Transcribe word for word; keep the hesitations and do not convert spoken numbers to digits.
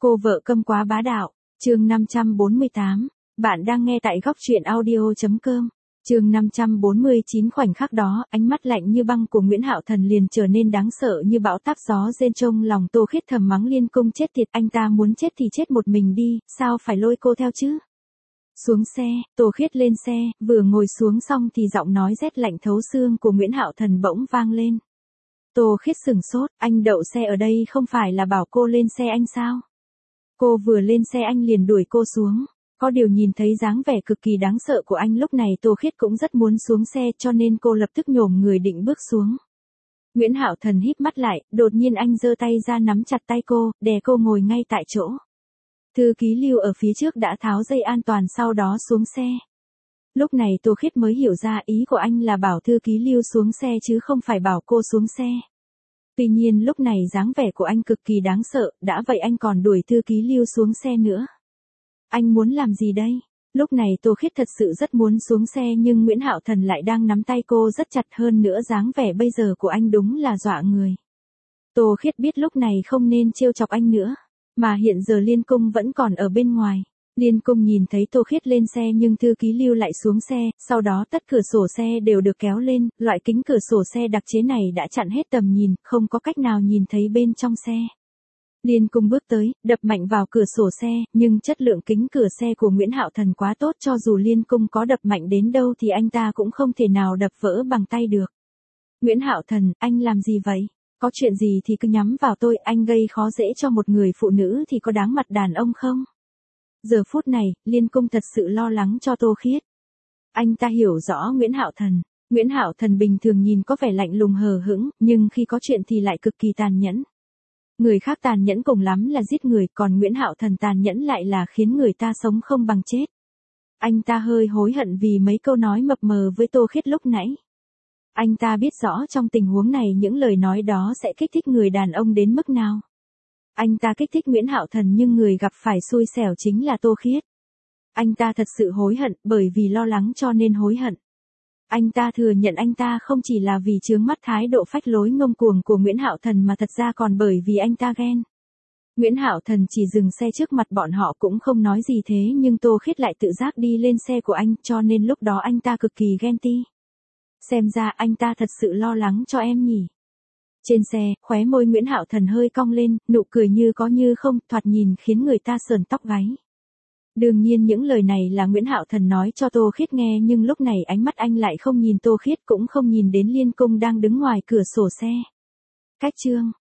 Cô vợ câm quá bá đạo, chương năm trăm bốn mươi tám, bạn đang nghe tại góc truyện audio.com. Chương năm trăm bốn mươi chín. Khoảnh khắc đó, ánh mắt lạnh như băng của Nguyễn Hạo Thần liền trở nên đáng sợ như bão táp gió rên. Trong lòng Tô Khiết thầm mắng Liên Cung chết tiệt, anh ta muốn chết thì chết một mình đi, sao phải lôi cô theo chứ? Xuống xe, Tô Khiết lên xe, vừa ngồi xuống xong thì giọng nói rét lạnh thấu xương của Nguyễn Hạo Thần bỗng vang lên. Tô Khiết sửng sốt, anh đậu xe ở đây không phải là bảo cô lên xe anh sao? Cô vừa lên xe anh liền đuổi cô xuống. Có điều nhìn thấy dáng vẻ cực kỳ đáng sợ của anh lúc này Tô Khiết cũng rất muốn xuống xe cho nên cô lập tức nhổm người định bước xuống. Nguyễn Hạo Thần híp mắt lại, đột nhiên anh giơ tay ra nắm chặt tay cô, đè cô ngồi ngay tại chỗ. Thư ký Lưu ở phía trước đã tháo dây an toàn sau đó xuống xe. Lúc này Tô Khiết mới hiểu ra ý của anh là bảo thư ký Lưu xuống xe chứ không phải bảo cô xuống xe. Tuy nhiên lúc này dáng vẻ của anh cực kỳ đáng sợ, đã vậy anh còn đuổi thư ký Lưu xuống xe nữa. Anh muốn làm gì đây? Lúc này Tô Khiết thật sự rất muốn xuống xe nhưng Nguyễn Hạo Thần lại đang nắm tay cô rất chặt, hơn nữa dáng vẻ bây giờ của anh đúng là dọa người. Tô Khiết biết lúc này không nên trêu chọc anh nữa, mà hiện giờ Liên Cung vẫn còn ở bên ngoài. Liên Cung nhìn thấy Tô Khiết lên xe nhưng thư ký Lưu lại xuống xe, sau đó tất cửa sổ xe đều được kéo lên, loại kính cửa sổ xe đặc chế này đã chặn hết tầm nhìn, không có cách nào nhìn thấy bên trong xe. Liên Cung bước tới, đập mạnh vào cửa sổ xe, nhưng chất lượng kính cửa xe của Nguyễn Hạo Thần quá tốt, cho dù Liên Cung có đập mạnh đến đâu thì anh ta cũng không thể nào đập vỡ bằng tay được. Nguyễn Hạo Thần, anh làm gì vậy? Có chuyện gì thì cứ nhắm vào tôi, anh gây khó dễ cho một người phụ nữ thì có đáng mặt đàn ông không? Giờ phút này, Liên Cung thật sự lo lắng cho Tô Khiết. Anh ta hiểu rõ Nguyễn Hạo Thần. Nguyễn Hạo Thần bình thường nhìn có vẻ lạnh lùng hờ hững, nhưng khi có chuyện thì lại cực kỳ tàn nhẫn. Người khác tàn nhẫn cùng lắm là giết người, còn Nguyễn Hạo Thần tàn nhẫn lại là khiến người ta sống không bằng chết. Anh ta hơi hối hận vì mấy câu nói mập mờ với Tô Khiết lúc nãy. Anh ta biết rõ trong tình huống này những lời nói đó sẽ kích thích người đàn ông đến mức nào. Anh ta kích thích Nguyễn Hạo Thần nhưng người gặp phải xui xẻo chính là Tô Khiết. Anh ta thật sự hối hận, bởi vì lo lắng cho nên hối hận. Anh ta thừa nhận anh ta không chỉ là vì chướng mắt thái độ phách lối ngông cuồng của Nguyễn Hạo Thần mà thật ra còn bởi vì anh ta ghen. Nguyễn Hạo Thần chỉ dừng xe trước mặt bọn họ cũng không nói gì thế nhưng Tô Khiết lại tự giác đi lên xe của anh cho nên lúc đó anh ta cực kỳ ghen ti. Xem ra anh ta thật sự lo lắng cho em nhỉ. Trên xe, khóe môi Nguyễn Hạo Thần hơi cong lên, nụ cười như có như không, thoạt nhìn khiến người ta sờn tóc gáy. Đương nhiên những lời này là Nguyễn Hạo Thần nói cho Tô Khiết nghe nhưng lúc này ánh mắt anh lại không nhìn Tô Khiết cũng không nhìn đến Liên Cung đang đứng ngoài cửa sổ xe. Cách chương,